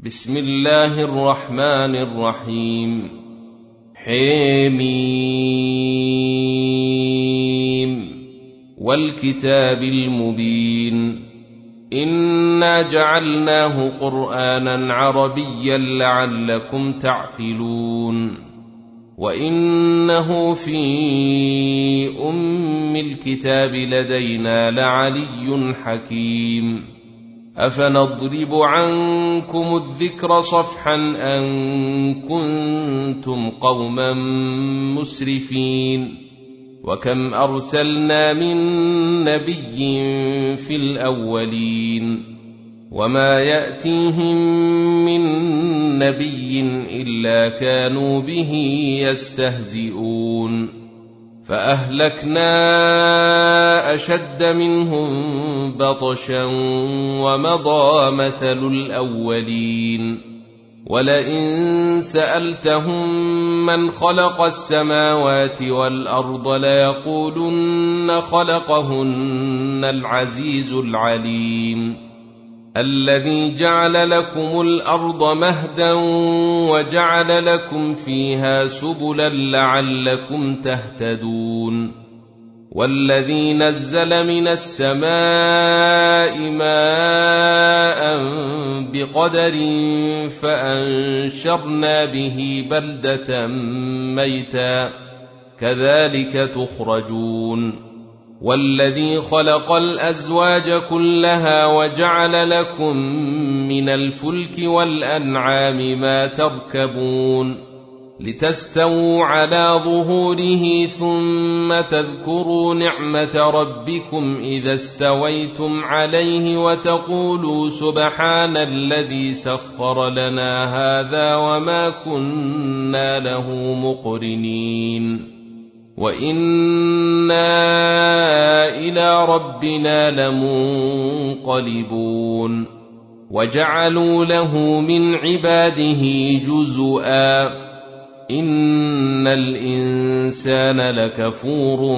بسم الله الرحمن الرحيم. حميم والكتاب المبين إنا جعلناه قرآنا عربيا لعلكم تعقلون وإنه في أم الكتاب لدينا لعلي حكيم. أفنضرب عنكم الذكر صفحا أن كنتم قوما مسرفين وكم أرسلنا من نبي في الأولين وما يأتيهم من نبي إلا كانوا به يستهزئون فأهلكنا أشد منهم بطشا ومضى مثل الأولين ولئن سألتهم من خلق السماوات والأرض ليقولن خلقهن العزيز العليم الذي جعل لكم الأرض مهدا وجعل لكم فيها سبلا لعلكم تهتدون والذي نزل من السماء ماء بقدر فأنشرنا به بلدة ميتا كذلك تخرجون والذي خلق الأزواج كلها وجعل لكم من الفلك والأنعام ما تركبون لتستووا على ظهوره ثم تذكروا نعمة ربكم إذا استويتم عليه وتقولوا سبحان الذي سخر لنا هذا وما كنا له مقرنين وإنا إلى ربنا لمنقلبون وجعلوا له من عباده جزءا إن الإنسان لكفور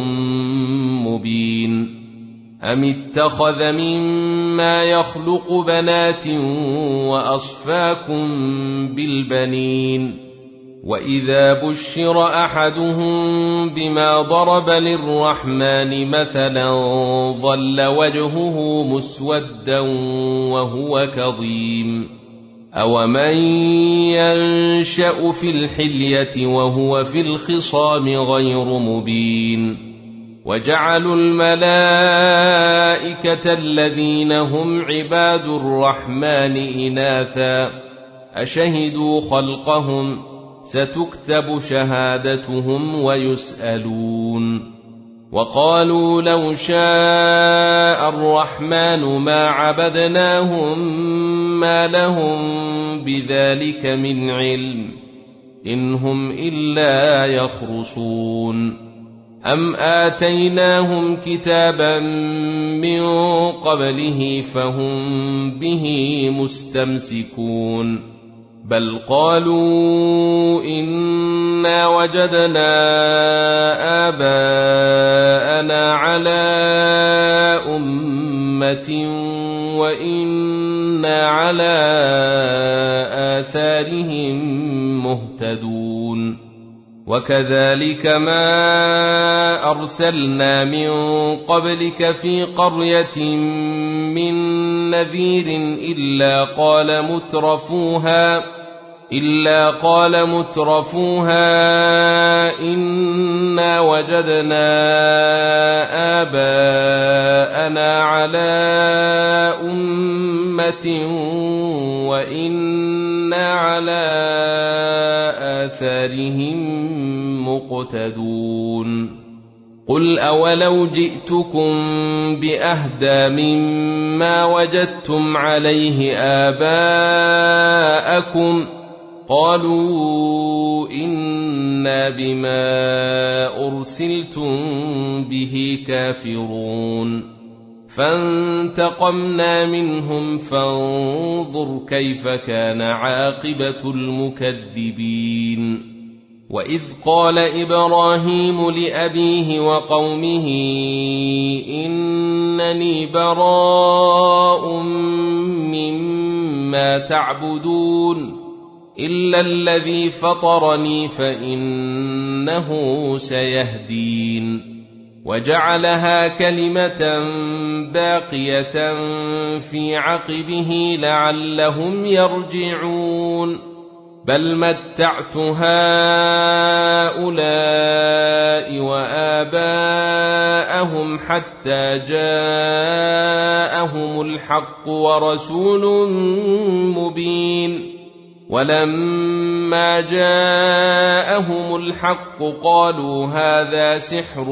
مبين أم اتخذ مما يخلق بنات وأصفاكم بالبنين وإذا بشر أحدهم بما ضرب للرحمن مثلا ظل وجهه مسودا وهو كظيم أومن ينشأ في الحلية وهو في الخصام غير مبين وجعلوا الملائكة الذين هم عباد الرحمن إناثا أشهدوا خلقهم ستكتب شهادتهم ويسألون وقالوا لو شاء الرحمن ما عبدناهم ما لهم بذلك من علم إن هم إلا يخرصون أم آتيناهم كتابا من قبله فهم به مستمسكون بل قالوا إنا وجدنا آباءنا على أمة وإنا على آثارهم مهتدون وكذلك ما أرسلنا من قبلك في قرية من نذير إلا قال مترفوها إنا وجدنا آباءنا على أمة وإنا على آثارهم مقتدون قل أولو جئتكم بأهدى مما وجدتم عليه آباءكم قالوا إنا بما أرسلتم به كافرون فانتقمنا منهم فانظر كيف كان عاقبة المكذبين وإذ قال إبراهيم لأبيه وقومه إنني براء مما ما تعبدون إلا الذي فطرني فإنه سيهدين وجعلها كلمة باقية في عقبه لعلهم يرجعون بل متعت هؤلاء وآباءهم حتى جاءهم الحق ورسول مبين ولما جاءهم الحق قالوا هذا سحر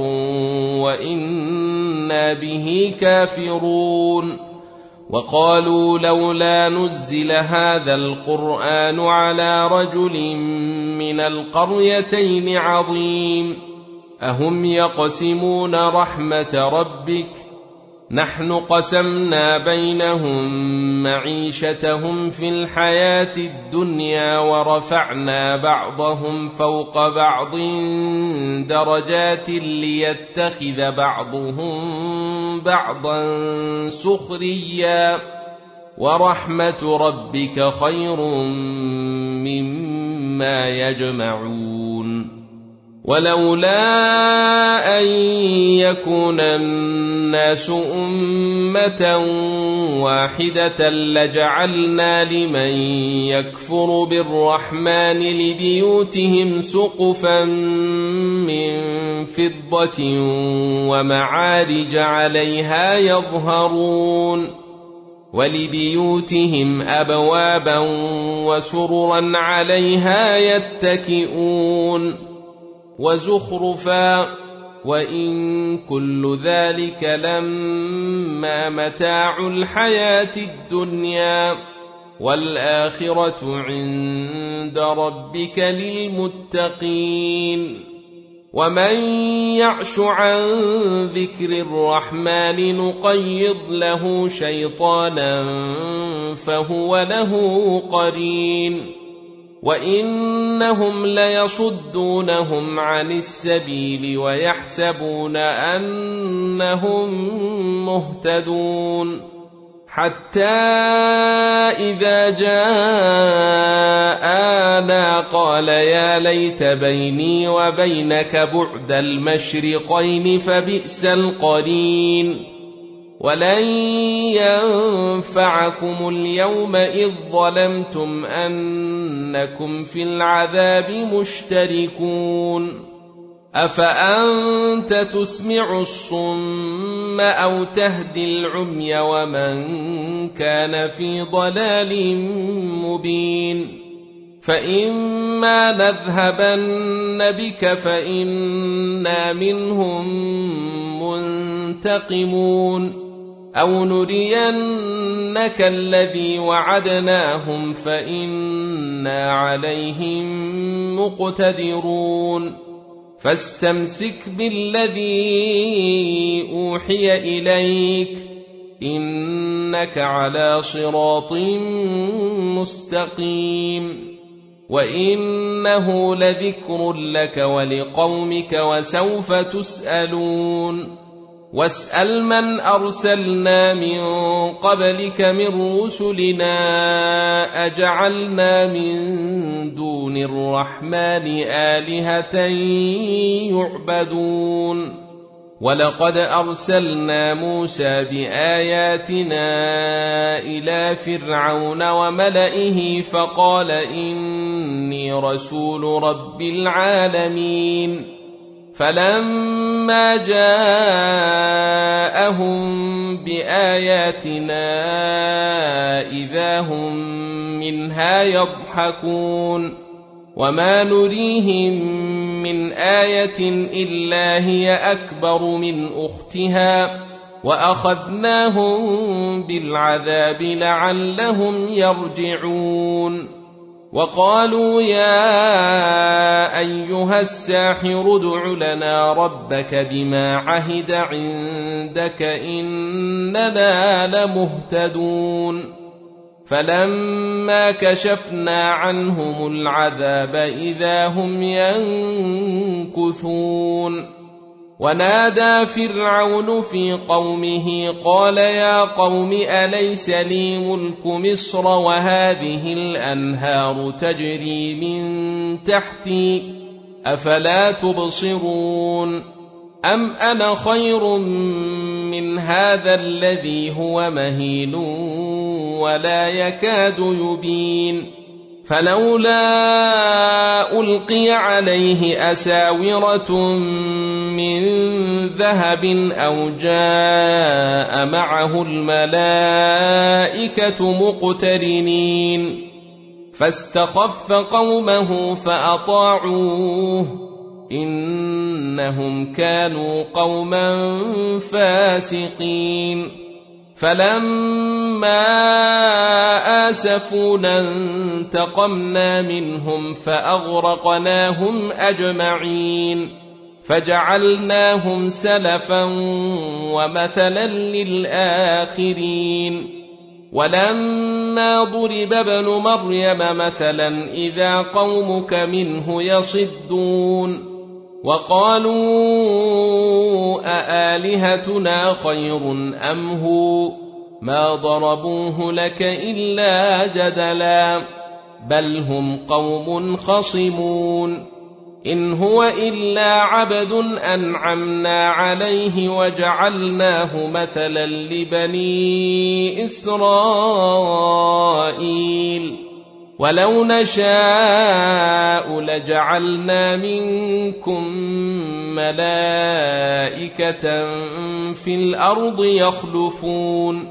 وإنا به كافرون وقالوا لولا نزل هذا القرآن على رجل من القريتين عظيم أهم يقسمون رحمة ربك نحن قسمنا بينهم معيشتهم في الحياة الدنيا ورفعنا بعضهم فوق بعض درجات ليتخذ بعضهم بعضا سخريا ورحمة ربك خير مما يجمعون ولولا أن يكون الناس أمة واحدة لجعلنا لمن يكفر بالرحمن لبيوتهم سقفا من فضة ومعارج عليها يظهرون ولبيوتهم أبوابا وسررا عليها يتكئون وزخرفا وإن كل ذلك لما متاع الحياة الدنيا والآخرة عند ربك للمتقين ومن يعش عن ذكر الرحمن نقيض له شيطانا فهو له قرين وإنهم ليصدونهم عن السبيل ويحسبون أنهم مهتدون حتى إذا جاءنا قال يا ليت بيني وبينك بعد المشرقين فبئس القرين ولن ينفعكم اليوم إذ ظلمتم أنكم في العذاب مشتركون أفأنت تسمع الصم أو تهدي العمي ومن كان في ضلال مبين فإما نذهبن بك فإنا منهم منتقمون أو نرينك الذي وعدناهم فإنا عليهم مقتدرون فاستمسك بالذي أوحي إليك إنك على صراط مستقيم وإنه لذكر لك ولقومك وسوف تسألون واسأل من أرسلنا من قبلك من رسلنا أجعلنا من دون الرحمن آلهة يعبدون ولقد أرسلنا موسى بآياتنا إلى فرعون وملئه فقال إني رسول رب العالمين فلما جاءهم بآياتنا إذا هم منها يضحكون وما نريهم من آية إلا هي أكبر من أختها وأخذناهم بالعذاب لعلهم يرجعون وقالوا يا أيها الساحر ادع لنا ربك بما عهد عندك إننا لمهتدون فلما كشفنا عنهم العذاب إذا هم ينكثون ونادى فرعون في قومه قال يا قوم أليس لي ملك مصر وهذه الأنهار تجري من تحتي أفلا تبصرون أم أنا خير من هذا الذي هو مهين ولا يكاد يبين فلولا ألقي عليه أساورة من ذهب أو جاء معه الملائكة مقترنين فاستخف قومه فأطاعوه إنهم كانوا قوما فاسقين فلما آسفونا انتقمنا منهم فأغرقناهم أجمعين فجعلناهم سلفا ومثلا للآخرين ولما ضرب ابن مريم مثلا إذا قومك منه يصدون وقالوا أآلهتنا خير أم هو ما ضربوه لك إلا جدلا بل هم قوم خصمون إن هو إلا عبد أنعمنا عليه وجعلناه مثلا لبني إسرائيل ولو نشاء لجعلنا منكم ملائكة في الأرض يخلفون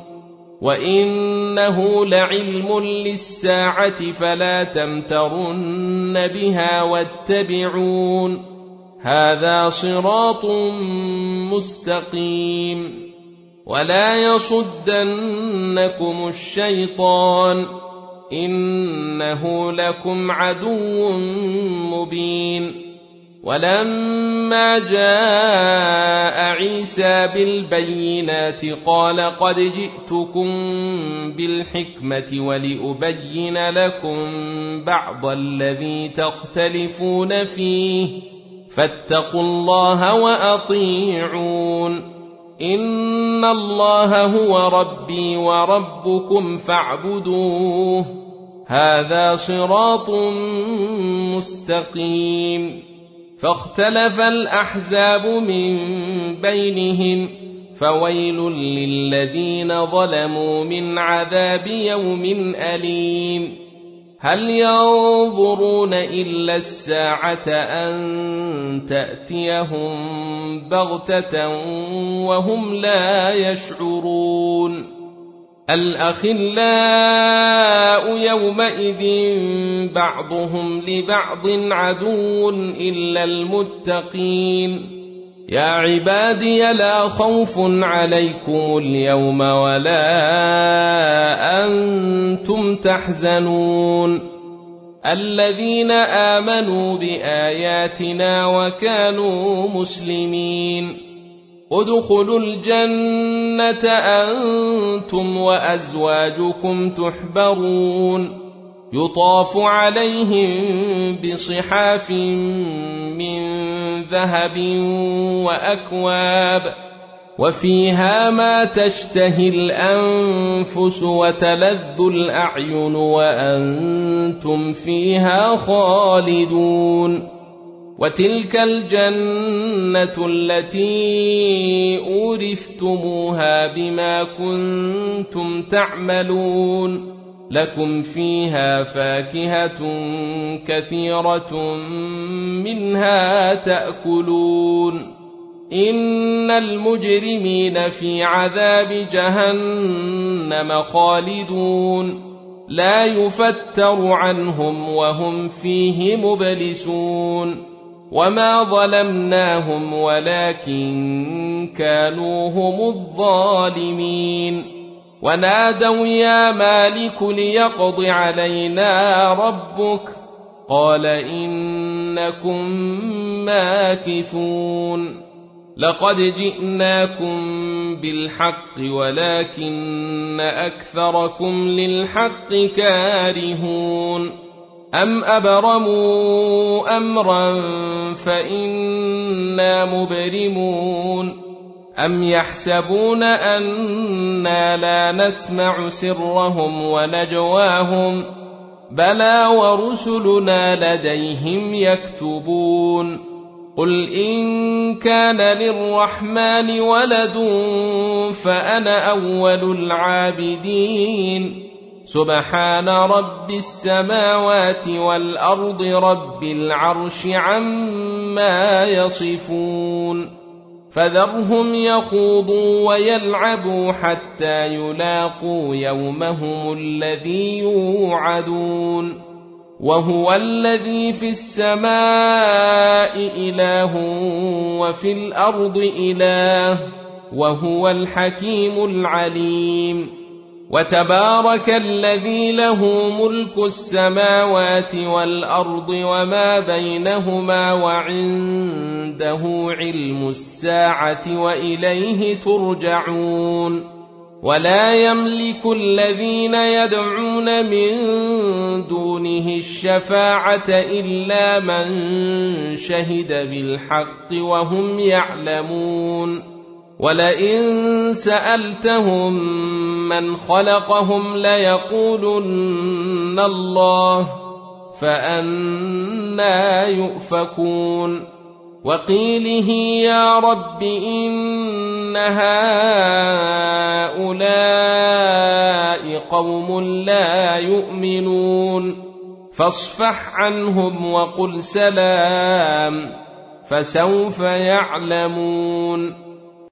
وإنه لعلم للساعة فلا تمترن بها واتبعون هذا صراط مستقيم ولا يصدنكم الشيطان إنه لكم عدو مبين ولما جاء عيسى بالبينات قال قد جئتكم بالحكمة ولأبين لكم بعض الذي تختلفون فيه فاتقوا الله وأطيعون إن الله هو ربي وربكم فاعبدوه هذا صراط مستقيم فاختلف الأحزاب من بينهم فويل للذين ظلموا من عذاب يوم أليم هل ينظرون إلا الساعة أن تأتيهم بغتة وهم لا يشعرون الأخلاء يومئذ بعضهم لبعض عدو إلا المتقين يا عبادي لا خوف عليكم اليوم ولا أنتم تحزنون الذين آمنوا بآياتنا وكانوا مسلمين ادخلوا الجنة أنتم وأزواجكم تحبرون يطاف عليهم بصحاف من ذهب وأكواب وفيها ما تشتهي الأنفس وتلذ الأعين وأنتم فيها خالدون وتلك الجنة التي أورثتموها بما كنتم تعملون لكم فيها فاكهة كثيرة منها تأكلون إن المجرمين في عذاب جهنم خالدون لا يفتر عنهم وهم فيه مبلسون وما ظلمناهم ولكن كانوا هم الظالمين ونادوا يا مالك ليقض علينا ربك قال إنكم ماكثون لقد جئناكم بالحق ولكن أكثركم للحق كارهون أم أبرموا أمرا فإنا مبرمون أم يحسبون أنا لا نسمع سرهم ونجواهم بلى ورسلنا لديهم يكتبون قل إن كان للرحمن ولد فأنا أول العابدين سبحان رب السماوات والأرض رب العرش عما يصفون فذرهم يخوضوا ويلعبوا حتى يلاقوا يومهم الذي يوعدون وهو الذي في السماء إله وفي الأرض إله وهو الحكيم العليم وتبارك الذي له ملك السماوات والأرض وما بينهما وعنده علم الساعة وإليه ترجعون ولا يملك الذين يدعون من دونه الشفاعة إلا من شهد بالحق وهم يعلمون ولئن سألتهم من خلقهم ليقولن الله فأنى يؤفكون وقيله يا رب إن هؤلاء قوم لا يؤمنون فاصفح عنهم وقل سلام فسوف يعلمون